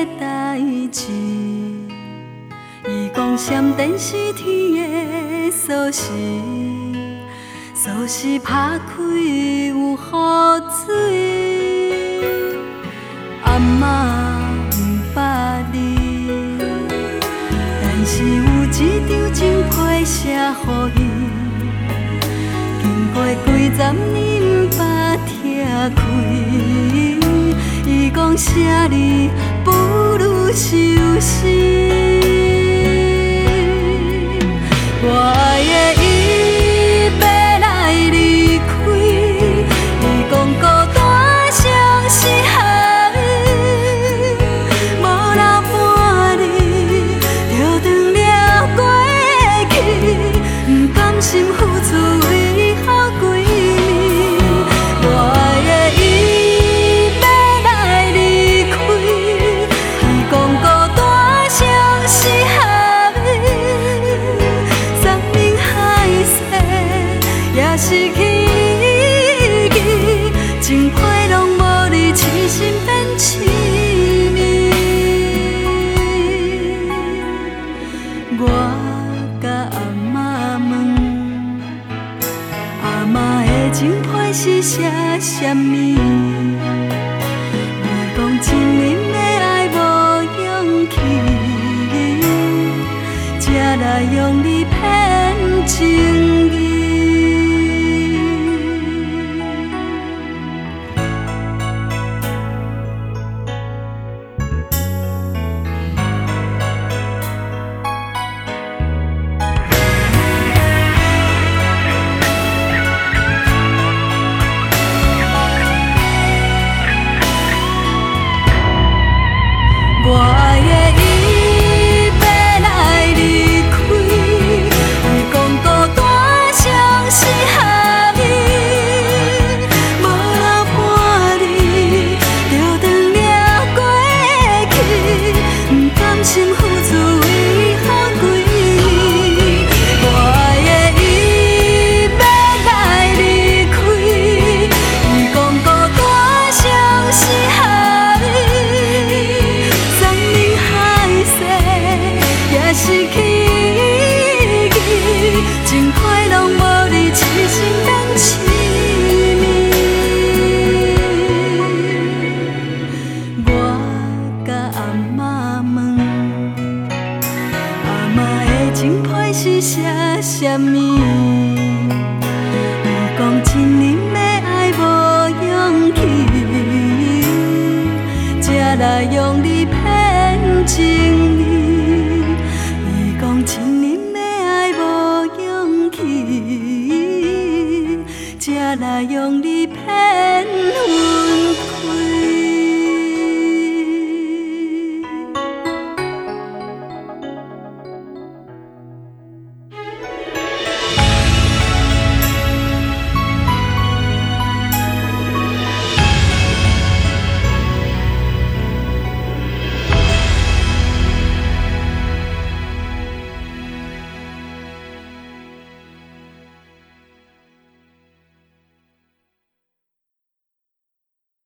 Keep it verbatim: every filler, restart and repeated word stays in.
代志。伊讲闪电是天的锁匙，锁匙打开有雨水。阿嬷不捌你，但是有一张情批写予伊。经过几十年不捌拆开，伊讲写你不如收心。我的伊要来离开，伊讲孤单像是海，无人伴你，就断了过去，不甘心付出为好几年。我的伊要来离开，伊讲孤单像是海。失去你，情批拢无你，痴心变痴迷。我甲阿嬷问，阿嬷的情批是写什么？伊讲一人的爱无勇气，才来用你骗情意。我的伊要来离开，伊讲孤单像是海，无人伴你，就断了过去，不甘心付出为好几年。我的伊要来离开，伊讲孤单像是海。失去你，情批拢无你，痴心变痴迷。我甲阿嬷问，阿嬷的情批是写什么？伊讲一人的爱无勇气，才来用你骗情。